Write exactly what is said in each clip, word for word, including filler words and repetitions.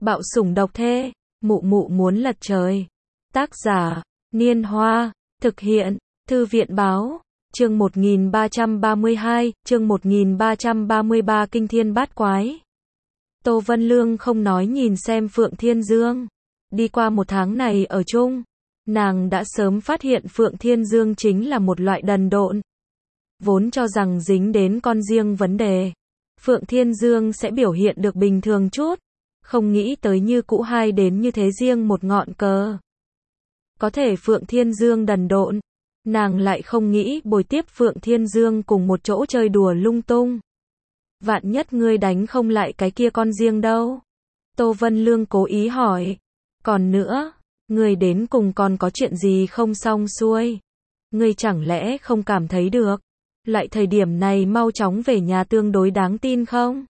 Bạo sủng độc thê, mụ mụ muốn lật trời. Tác giả, Niên Hoa, thực hiện, Thư viện báo, chương một nghìn ba trăm ba mươi hai, chương một nghìn ba trăm ba mươi ba Kinh Thiên Bát Quái. Tô Vân Lương không nói nhìn xem Phượng Thiên Dương. Đi qua một tháng này ở chung, nàng đã sớm phát hiện Phượng Thiên Dương chính là một loại đần độn. Vốn cho rằng dính đến con riêng vấn đề, Phượng Thiên Dương sẽ biểu hiện được bình thường chút, không nghĩ tới như cũ hai đến như thế riêng một ngọn cờ. Có thể Phượng Thiên Dương đần độn, nàng lại không nghĩ bồi tiếp Phượng Thiên Dương cùng một chỗ chơi đùa lung tung. Vạn nhất ngươi đánh không lại cái kia con riêng đâu? Tô Vân Lương cố ý hỏi. Còn nữa, ngươi đến cùng còn có chuyện gì không xong xuôi? Ngươi chẳng lẽ không cảm thấy được? Lại thời điểm này mau chóng về nhà tương đối đáng tin không?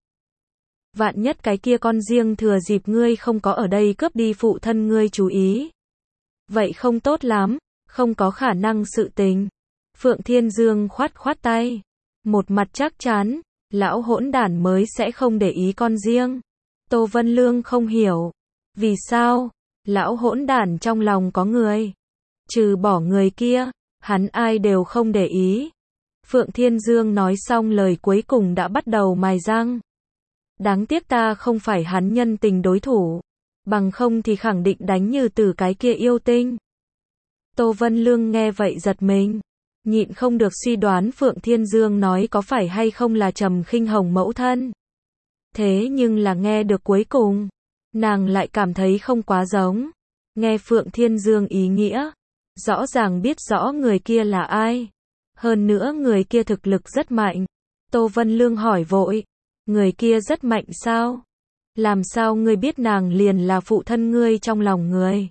Vạn nhất cái kia con riêng thừa dịp ngươi không có ở đây cướp đi phụ thân ngươi chú ý. Vậy không tốt lắm, không có khả năng sự tình. Phượng Thiên Dương khoát khoát tay. Một mặt chắc chắn, lão hỗn đản mới sẽ không để ý con riêng. Tô Vân Lương không hiểu. Vì sao? Lão hỗn đản trong lòng có người. Trừ bỏ người kia, hắn ai đều không để ý. Phượng Thiên Dương nói xong lời cuối cùng đã bắt đầu mài răng. Đáng tiếc ta không phải hắn nhân tình đối thủ. Bằng không thì khẳng định đánh như từ cái kia yêu tinh. Tô Vân Lương nghe vậy giật mình. Nhịn không được suy đoán Phượng Thiên Dương nói có phải hay không là Trầm Khinh Hồng mẫu thân. Thế nhưng là nghe được cuối cùng, nàng lại cảm thấy không quá giống. Nghe Phượng Thiên Dương ý nghĩa, rõ ràng biết rõ người kia là ai. Hơn nữa người kia thực lực rất mạnh. Tô Vân Lương hỏi vội, người kia rất mạnh sao? Làm sao ngươi biết nàng liền là phụ thân ngươi trong lòng ngươi?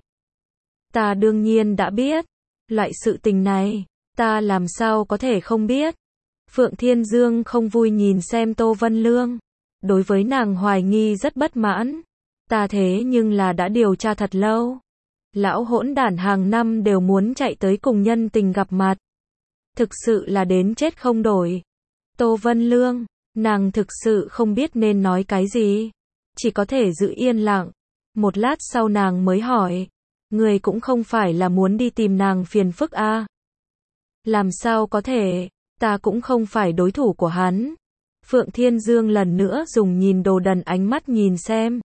Ta đương nhiên đã biết. Loại sự tình này, ta làm sao có thể không biết? Phượng Thiên Dương không vui nhìn xem Tô Vân Lương. Đối với nàng hoài nghi rất bất mãn. Ta thế nhưng là đã điều tra thật lâu. Lão hỗn đản hàng năm đều muốn chạy tới cùng nhân tình gặp mặt. Thực sự là đến chết không đổi. Tô Vân Lương, nàng thực sự không biết nên nói cái gì. Chỉ có thể giữ yên lặng. Một lát sau nàng mới hỏi. Người cũng không phải là muốn đi tìm nàng phiền phức à? Làm sao có thể, ta cũng không phải đối thủ của hắn. Phượng Thiên Dương lần nữa dùng nhìn đồ đần ánh mắt nhìn xem.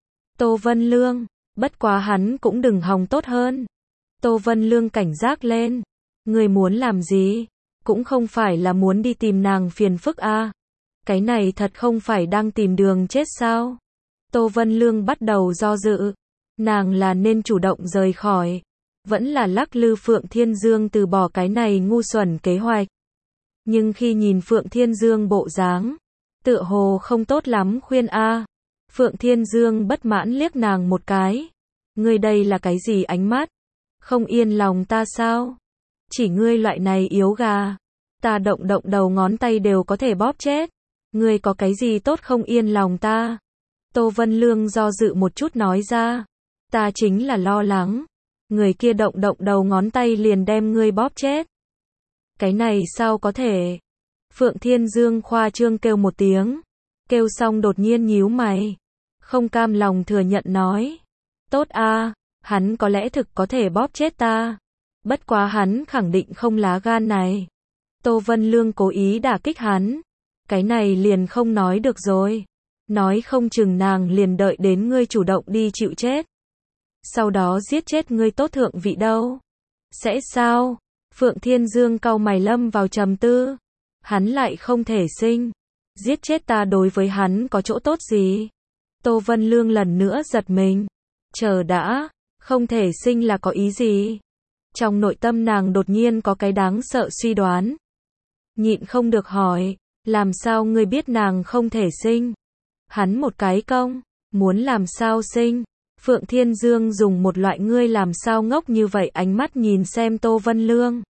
Tô Vân Lương, bất quá hắn cũng đừng hòng tốt hơn. Tô Vân Lương cảnh giác lên. Người muốn làm gì? Cũng không phải là muốn đi tìm nàng phiền phức à? Cái này thật không phải đang tìm đường chết sao? Tô Vân Lương bắt đầu do dự. Nàng là nên chủ động rời khỏi, vẫn là lắc lư Phượng Thiên Dương từ bỏ cái này ngu xuẩn kế hoạch. Nhưng khi nhìn Phượng Thiên Dương bộ dáng, tựa hồ không tốt lắm khuyên a. Phượng Thiên Dương bất mãn liếc nàng một cái. Ngươi đây là cái gì ánh mắt? Không yên lòng ta sao? Chỉ ngươi loại này yếu gà, ta động động đầu ngón tay đều có thể bóp chết. Ngươi có cái gì tốt không yên lòng ta? Tô Vân Lương do dự một chút nói ra. Ta chính là lo lắng. Người kia động động đầu ngón tay liền đem ngươi bóp chết. Cái này sao có thể? Phượng Thiên Dương khoa trương kêu một tiếng. Kêu xong đột nhiên nhíu mày. Không cam lòng thừa nhận nói. Tốt a, hắn có lẽ thực có thể bóp chết ta. Bất quá hắn khẳng định không lá gan này. Tô Vân Lương cố ý đả kích hắn. Cái này liền không nói được rồi. Nói không chừng nàng liền đợi đến ngươi chủ động đi chịu chết. Sau đó giết chết ngươi tốt thượng vị đâu. Sẽ sao? Phượng Thiên Dương cau mày lâm vào trầm tư. Hắn lại không thể sinh. Giết chết ta đối với hắn có chỗ tốt gì? Tô Vân Lương lần nữa giật mình. Chờ đã, không thể sinh là có ý gì? Trong nội tâm nàng đột nhiên có cái đáng sợ suy đoán. Nhịn không được hỏi, làm sao ngươi biết nàng không thể sinh? Hắn một cái công, muốn làm sao sinh? Phượng Thiên Dương dùng một loại ngươi làm sao ngốc như vậy ánh mắt nhìn xem Tô Vân Lương.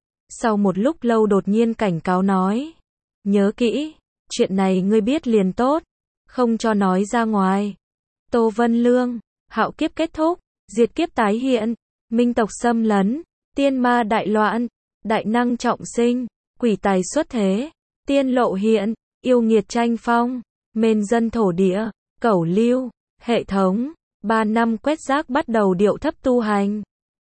Sau một lúc lâu đột nhiên cảnh cáo nói. Nhớ kỹ, chuyện này ngươi biết liền tốt, không cho nói ra ngoài. Tô Vân Lương, hạo kiếp kết thúc, diệt kiếp tái hiện, minh tộc xâm lấn, tiên ma đại loạn, đại năng trọng sinh, quỷ tài xuất thế, tiên lộ hiện, yêu nghiệt tranh phong, mên dân thổ địa, cẩu lưu. Hệ thống, ba năm quét rác bắt đầu điệu thấp tu hành.